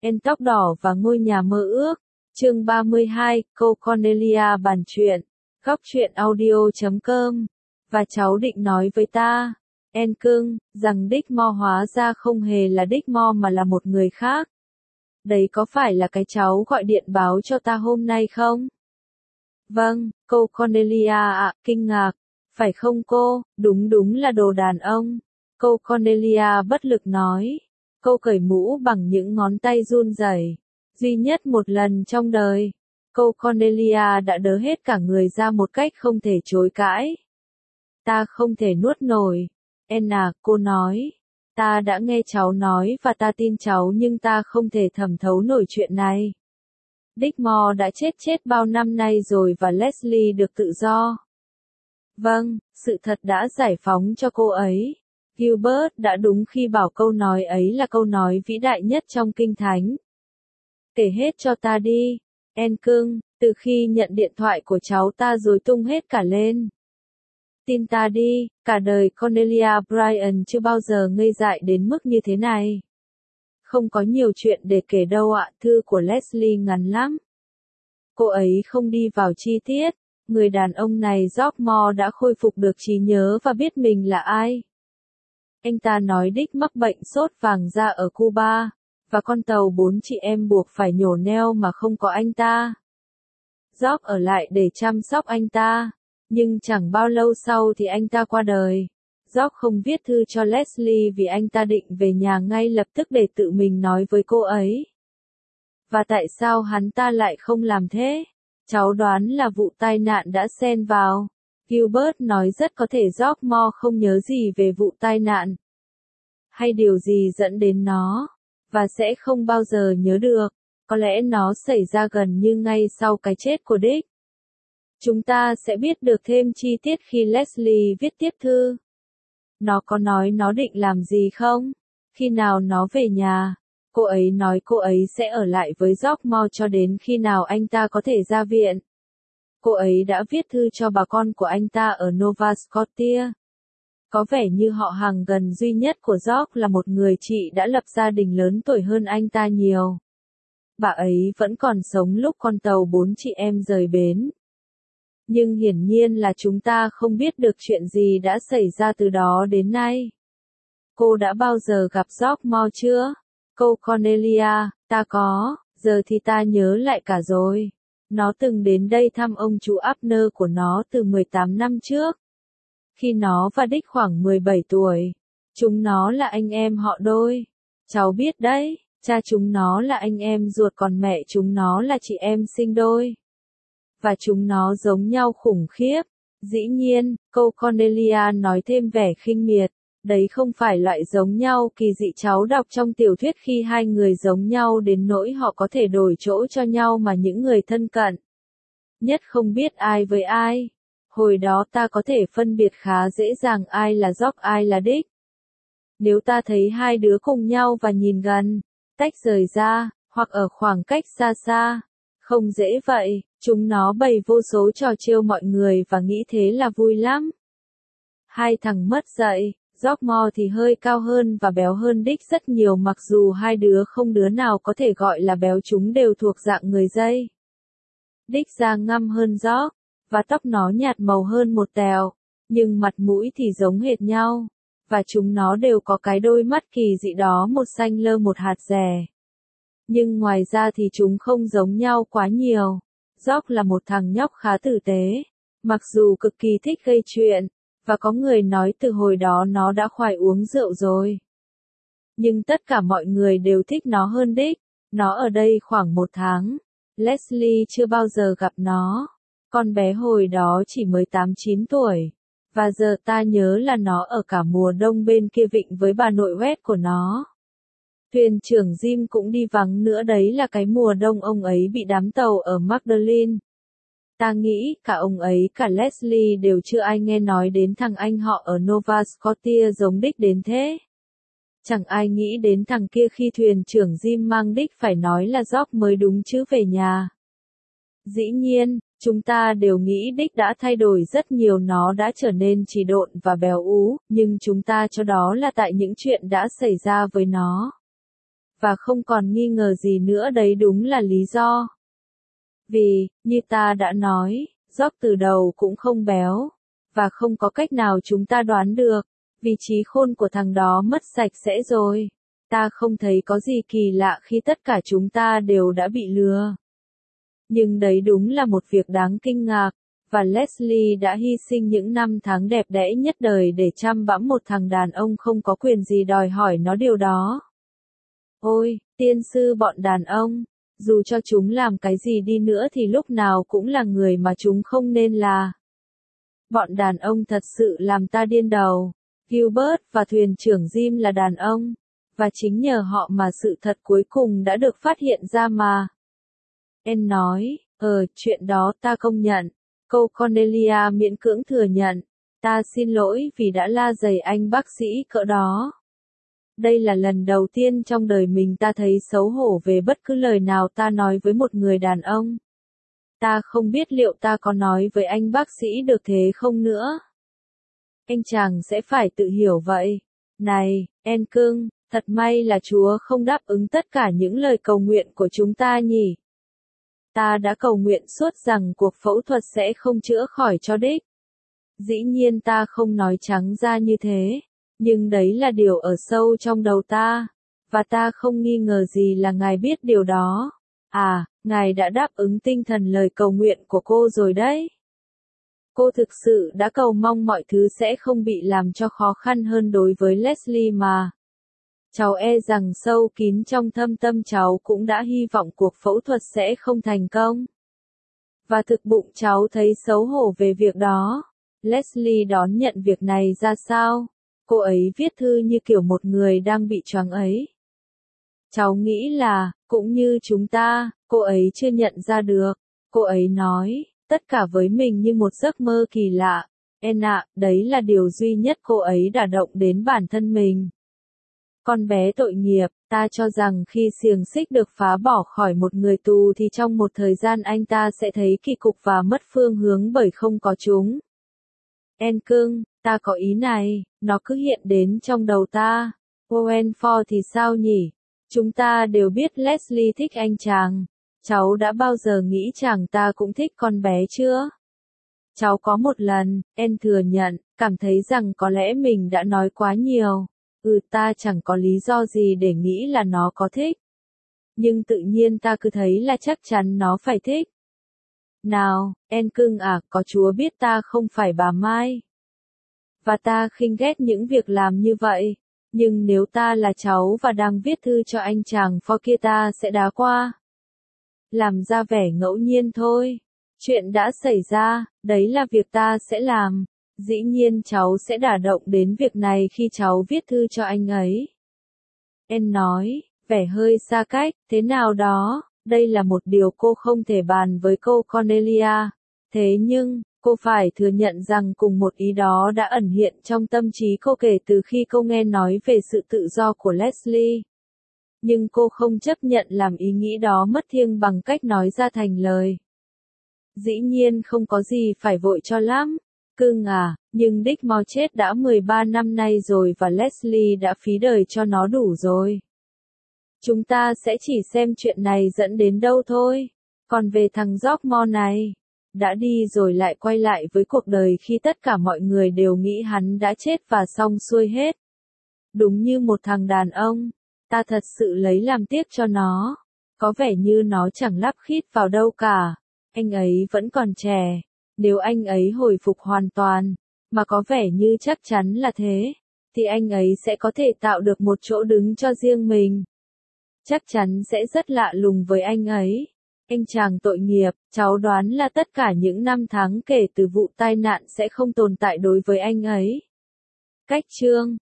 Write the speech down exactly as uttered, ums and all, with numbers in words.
En tóc đỏ và ngôi nhà mơ ước. Chương ba mươi hai, câu Cornelia bàn chuyện. Góc truyện audio chấm com. Và cháu định nói với ta, En cưng, rằng Dickmore hóa ra không hề là Dickmore mà là một người khác. Đấy có phải là cái cháu gọi điện báo cho ta hôm nay không? Vâng, cô Cornelia ạ, kinh ngạc. Phải không cô, đúng đúng là đồ đàn ông. Cô Cornelia bất lực nói. Cô cởi mũ bằng những ngón tay run rẩy. Duy nhất một lần trong đời, cô Cornelia đã đớ hết cả người ra một cách không thể chối cãi. Ta không thể nuốt nổi. En à, cô nói. Ta đã nghe cháu nói và ta tin cháu nhưng ta không thể thẩm thấu nổi chuyện này. Dickmore đã chết chết bao năm nay rồi và Leslie được tự do. Vâng, sự thật đã giải phóng cho cô ấy. Gilbert đã đúng khi bảo câu nói ấy là câu nói vĩ đại nhất trong Kinh Thánh. Kể hết cho ta đi, En cưng, từ khi nhận điện thoại của cháu ta rối tung hết cả lên. Tin ta đi, cả đời Cornelia Bryant chưa bao giờ ngây dại đến mức như thế này. Không có nhiều chuyện để kể đâu ạ, thư của Leslie ngắn lắm. Cô ấy không đi vào chi tiết, người đàn ông này George Moore đã khôi phục được trí nhớ và biết mình là ai. Anh ta nói Dick mắc bệnh sốt vàng da ở Cuba, và con tàu bốn chị em buộc phải nhổ neo mà không có anh ta. George ở lại để chăm sóc anh ta, nhưng chẳng bao lâu sau thì anh ta qua đời. George không viết thư cho Leslie vì anh ta định về nhà ngay lập tức để tự mình nói với cô ấy. Và tại sao hắn ta lại không làm thế? Cháu đoán là vụ tai nạn đã xen vào. Gilbert nói rất có thể George Moore không nhớ gì về vụ tai nạn. Hay điều gì dẫn đến nó. Và sẽ không bao giờ nhớ được. Có lẽ nó xảy ra gần như ngay sau cái chết của Dick. Chúng ta sẽ biết được thêm chi tiết khi Leslie viết tiếp thư. Nó có nói nó định làm gì không? Khi nào nó về nhà? Cô ấy nói cô ấy sẽ ở lại với George Moore cho đến khi nào anh ta có thể ra viện. Cô ấy đã viết thư cho bà con của anh ta ở Nova Scotia. Có vẻ như họ hàng gần duy nhất của George là một người chị đã lập gia đình lớn tuổi hơn anh ta nhiều. Bà ấy vẫn còn sống lúc con tàu bốn chị em rời bến. Nhưng hiển nhiên là chúng ta không biết được chuyện gì đã xảy ra từ đó đến nay. Cô đã bao giờ gặp George Moore chưa? Cô Cornelia, ta có, giờ thì ta nhớ lại cả rồi. Nó từng đến đây thăm ông chú Abner của nó từ mười tám năm trước. Khi nó và Dick khoảng mười bảy tuổi. Chúng nó là anh em họ đôi. Cháu biết đấy, cha chúng nó là anh em ruột còn mẹ chúng nó là chị em sinh đôi. Và chúng nó giống nhau khủng khiếp. Dĩ nhiên, cô Cornelia nói thêm vẻ khinh miệt. Đấy không phải loại giống nhau kỳ dị cháu đọc trong tiểu thuyết khi hai người giống nhau đến nỗi họ có thể đổi chỗ cho nhau mà những người thân cận nhất không biết ai với ai. Hồi đó ta có thể phân biệt khá dễ dàng ai là George ai là Dick. Nếu ta thấy hai đứa cùng nhau và nhìn gần, tách rời ra, hoặc ở khoảng cách xa xa. Không dễ vậy, chúng nó bày vô số trò trêu mọi người và nghĩ thế là vui lắm. Hai thằng mất dạy. George Moore thì hơi cao hơn và béo hơn Dick rất nhiều mặc dù hai đứa không đứa nào có thể gọi là béo chúng đều thuộc dạng người dây. Dick da ngăm hơn George, và tóc nó nhạt màu hơn một tèo, nhưng mặt mũi thì giống hệt nhau, và chúng nó đều có cái đôi mắt kỳ dị đó một xanh lơ một hạt rẻ. Nhưng ngoài ra thì chúng không giống nhau quá nhiều. George là một thằng nhóc khá tử tế, mặc dù cực kỳ thích gây chuyện. Và có người nói từ hồi đó nó đã khoái uống rượu rồi. Nhưng tất cả mọi người đều thích nó hơn Dick. Nó ở đây khoảng một tháng. Leslie chưa bao giờ gặp nó. Con bé hồi đó chỉ mới tám chín tuổi. Và giờ ta nhớ là nó ở cả mùa đông bên kia vịnh với bà nội West của nó. Thuyền trưởng Jim cũng đi vắng nữa đấy là cái mùa đông ông ấy bị đám tàu ở Magdalene. Ta nghĩ, cả ông ấy cả Leslie đều chưa ai nghe nói đến thằng anh họ ở Nova Scotia giống Dick đến thế. Chẳng ai nghĩ đến thằng kia khi thuyền trưởng Jim mang Dick phải nói là George mới đúng chứ về nhà. Dĩ nhiên, chúng ta đều nghĩ Dick đã thay đổi rất nhiều nó đã trở nên trì độn và béo ú, nhưng chúng ta cho đó là tại những chuyện đã xảy ra với nó. Và không còn nghi ngờ gì nữa, đấy đúng là lý do. Vì, như ta đã nói, George từ đầu cũng không béo. Và không có cách nào chúng ta đoán được, vì trí khôn của thằng đó mất sạch sẽ rồi. Ta không thấy có gì kỳ lạ khi tất cả chúng ta đều đã bị lừa. Nhưng đấy đúng là một việc đáng kinh ngạc, và Leslie đã hy sinh những năm tháng đẹp đẽ nhất đời để chăm bẵm một thằng đàn ông không có quyền gì đòi hỏi nó điều đó. Ôi, tiên sư bọn đàn ông, dù cho chúng làm cái gì đi nữa thì lúc nào cũng là người mà chúng không nên là. Bọn đàn ông thật sự làm ta điên đầu. Gilbert và thuyền trưởng Jim là đàn ông, và chính nhờ họ mà sự thật cuối cùng đã được phát hiện ra mà. En nói, ờ, chuyện đó ta công nhận. Cô Cornelia miễn cưỡng thừa nhận, ta xin lỗi vì đã la dày anh bác sĩ cỡ đó. Đây là lần đầu tiên trong đời mình ta thấy xấu hổ về bất cứ lời nào ta nói với một người đàn ông. Ta không biết liệu ta có nói với anh bác sĩ được thế không nữa. Anh chàng sẽ phải tự hiểu vậy. Này, En cưng, thật may là Chúa không đáp ứng tất cả những lời cầu nguyện của chúng ta nhỉ. Ta đã cầu nguyện suốt rằng cuộc phẫu thuật sẽ không chữa khỏi cho Dick. Dĩ nhiên ta không nói trắng ra như thế, nhưng đấy là điều ở sâu trong đầu ta, và ta không nghi ngờ gì là Ngài biết điều đó. À, Ngài đã đáp ứng tinh thần lời cầu nguyện của cô rồi đấy. Cô thực sự đã cầu mong mọi thứ sẽ không bị làm cho khó khăn hơn đối với Leslie mà. Cháu e rằng sâu kín trong thâm tâm cháu cũng đã hy vọng cuộc phẫu thuật sẽ không thành công. Và thực bụng cháu thấy xấu hổ về việc đó. Leslie đón nhận việc này ra sao? Cô ấy viết thư như kiểu một người đang bị choáng ấy. Cháu nghĩ là, cũng như chúng ta, cô ấy chưa nhận ra được. Cô ấy nói, tất cả với mình như một giấc mơ kỳ lạ. En ạ, đấy là điều duy nhất cô ấy đả động đến bản thân mình. Con bé tội nghiệp, ta cho rằng khi xiềng xích được phá bỏ khỏi một người tù thì trong một thời gian anh ta sẽ thấy kỳ cục và mất phương hướng bởi không có chúng. En cưng, ta có ý này, nó cứ hiện đến trong đầu ta. Owen Ford thì sao nhỉ? Chúng ta đều biết Leslie thích anh chàng. Cháu đã bao giờ nghĩ chàng ta cũng thích con bé chưa? Cháu có một lần, En thừa nhận, cảm thấy rằng có lẽ mình đã nói quá nhiều. Ừ, ta chẳng có lý do gì để nghĩ là nó có thích. Nhưng tự nhiên ta cứ thấy là chắc chắn nó phải thích. Nào, En cưng à, có Chúa biết ta không phải bà Mai. Và ta khinh ghét những việc làm như vậy. Nhưng nếu ta là cháu và đang viết thư cho anh chàng Ford kia ta sẽ đá qua. Làm ra vẻ ngẫu nhiên thôi. Chuyện đã xảy ra, đấy là việc ta sẽ làm. Dĩ nhiên cháu sẽ đả động đến việc này khi cháu viết thư cho anh ấy. En nói, vẻ hơi xa cách, thế nào đó, đây là một điều cô không thể bàn với cô Cornelia. Thế nhưng, cô phải thừa nhận rằng cùng một ý đó đã ẩn hiện trong tâm trí cô kể từ khi cô nghe nói về sự tự do của Leslie. Nhưng cô không chấp nhận làm ý nghĩ đó mất thiêng bằng cách nói ra thành lời. Dĩ nhiên không có gì phải vội cho lắm. Cưng à, nhưng Dick mau chết đã mười ba năm nay rồi và Leslie đã phí đời cho nó đủ rồi. Chúng ta sẽ chỉ xem chuyện này dẫn đến đâu thôi. Còn về thằng George Moore này, đã đi rồi lại quay lại với cuộc đời khi tất cả mọi người đều nghĩ hắn đã chết và xong xuôi hết. Đúng như một thằng đàn ông, ta thật sự lấy làm tiếc cho nó. Có vẻ như nó chẳng lắp khít vào đâu cả. Anh ấy vẫn còn trẻ. Nếu anh ấy hồi phục hoàn toàn, mà có vẻ như chắc chắn là thế, thì anh ấy sẽ có thể tạo được một chỗ đứng cho riêng mình. Chắc chắn sẽ rất lạ lùng với anh ấy. Anh chàng tội nghiệp, cháu đoán là tất cả những năm tháng kể từ vụ tai nạn sẽ không tồn tại đối với anh ấy. Cách chương